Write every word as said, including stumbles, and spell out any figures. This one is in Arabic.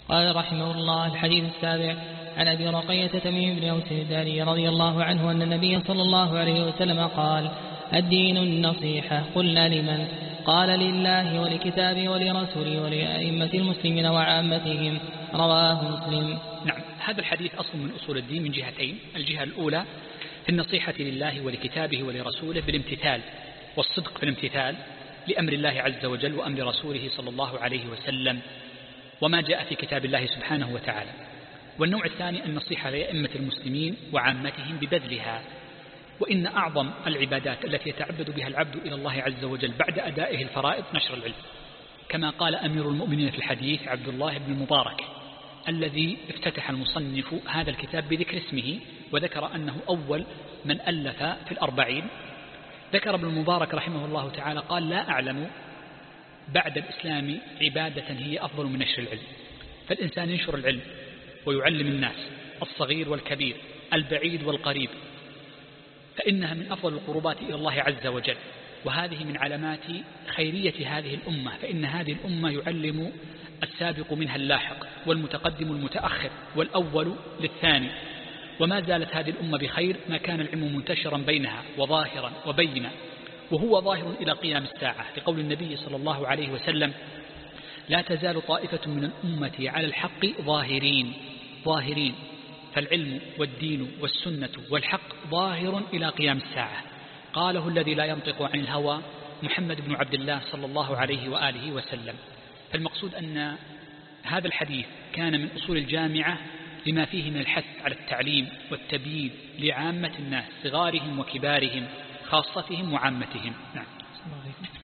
قال رحمه الله: الحديث السابع عن أبي رقية تميم بن أوس الداري رضي الله عنه أن النبي صلى الله عليه وسلم قال: الدين النصيحة. قلنا: لمن؟ قال: لله ولكتابه ولرسوله ولأئمة المسلمين وعامتهم. رواه مسلم. نعم، هذا الحديث أصل من أصول الدين من جهتين: الجهة الأولى في النصيحة لله ولكتابه ولرسوله بالامتثال والصدق في الامتثال لأمر الله عز وجل وأمر رسوله صلى الله عليه وسلم وما جاء في كتاب الله سبحانه وتعالى. والنوع الثاني النصيحة لأئمة المسلمين وعامتهم ببذلها. وإن أعظم العبادات التي يتعبد بها العبد إلى الله عز وجل بعد أدائه الفرائض نشر العلم، كما قال أمير المؤمنين في الحديث عبد الله بن المبارك الذي افتتح المصنف هذا الكتاب بذكر اسمه، وذكر أنه أول من ألف في الأربعين. ذكر ابن المبارك رحمه الله تعالى قال: لا أعلم بعد الإسلام عبادة هي أفضل من نشر العلم. فالإنسان ينشر العلم ويعلم الناس الصغير والكبير البعيد والقريب، فإنها من أفضل القربات إلى الله عز وجل، وهذه من علامات خيرية هذه الأمة، فإن هذه الأمة يعلم السابق منها اللاحق والمتقدم المتأخر والأول للثاني، وما زالت هذه الأمة بخير ما كان العلم منتشرا بينها وظاهرا وبينا، وهو ظاهر إلى قيام الساعة، لقول النبي صلى الله عليه وسلم: لا تزال طائفة من الأمة على الحق ظاهرين ظاهرين. فالعلم والدين والسنة والحق ظاهر إلى قيام الساعة. قاله الذي لا ينطق عن الهوى محمد بن عبد الله صلى الله عليه وآله وسلم. فالمقصود أن هذا الحديث كان من أصول الجامعة لما فيه من الحث على التعليم والتبيين لعامة الناس صغارهم وكبارهم خاصتهم وعامتهم. نعم.